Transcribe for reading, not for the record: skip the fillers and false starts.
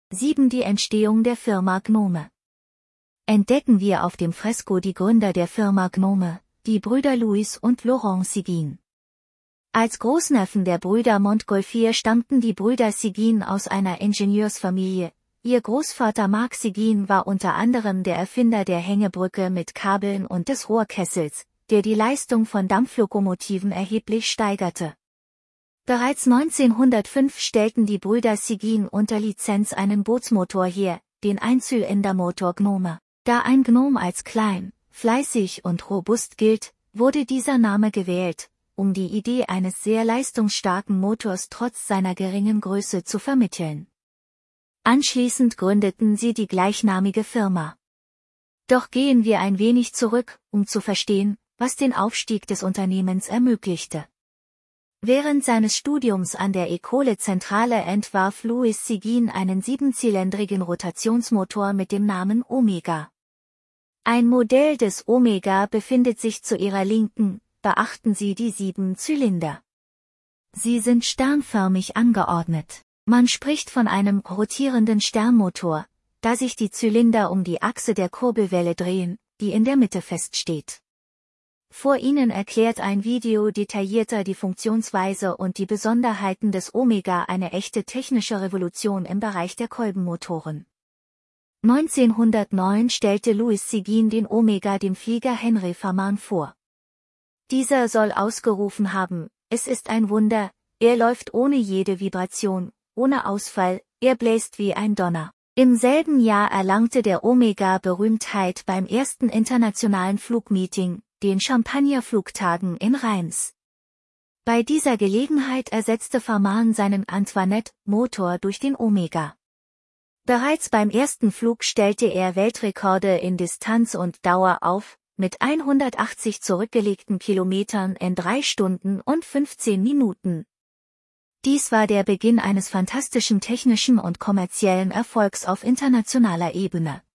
7. Die Entstehung der Firma Gnome. Entdecken wir auf dem Fresko die Gründer der Firma Gnome, die Brüder Louis und Laurent Seguin. Als Großneffen der Brüder Montgolfier stammten die Brüder Seguin aus einer Ingenieursfamilie. Ihr Großvater Marc Seguin war unter anderem der Erfinder der Hängebrücke mit Kabeln und des Rohrkessels, der die Leistung von Dampflokomotiven erheblich steigerte. Bereits 1905 stellten die Brüder Seguin unter Lizenz einen Bootsmotor her, den Einzylindermotor Gnome. Da ein Gnome als klein, fleißig und robust gilt, wurde dieser Name gewählt, um die Idee eines sehr leistungsstarken Motors trotz seiner geringen Größe zu vermitteln. Anschließend gründeten sie die gleichnamige Firma. Doch gehen wir ein wenig zurück, um zu verstehen, was den Aufstieg des Unternehmens ermöglichte. Während seines Studiums an der École Centrale entwarf Louis Seguin einen 7-zylindrigen Rotationsmotor mit dem Namen Omega. Ein Modell des Omega befindet sich zu Ihrer Linken, beachten Sie die 7 Zylinder. Sie sind sternförmig angeordnet. Man spricht von einem rotierenden Sternmotor, da sich die Zylinder um die Achse der Kurbelwelle drehen, die in der Mitte feststeht. Vor Ihnen erklärt ein Video detaillierter die Funktionsweise und die Besonderheiten des Omega, eine echte technische Revolution im Bereich der Kolbenmotoren. 1909 stellte Louis Seguin den Omega dem Flieger Henry Farman vor. Dieser soll ausgerufen haben: Es ist ein Wunder, er läuft ohne jede Vibration, ohne Ausfall, er bläst wie ein Donner. Im selben Jahr erlangte der Omega Berühmtheit beim ersten internationalen Flugmeeting, den Champagnerflugtagen in Reims. Bei dieser Gelegenheit ersetzte Farman seinen Antoinette-Motor durch den Omega. Bereits beim ersten Flug stellte er Weltrekorde in Distanz und Dauer auf, mit 180 zurückgelegten Kilometern in 3 Stunden und 15 Minuten. Dies war der Beginn eines fantastischen technischen und kommerziellen Erfolgs auf internationaler Ebene.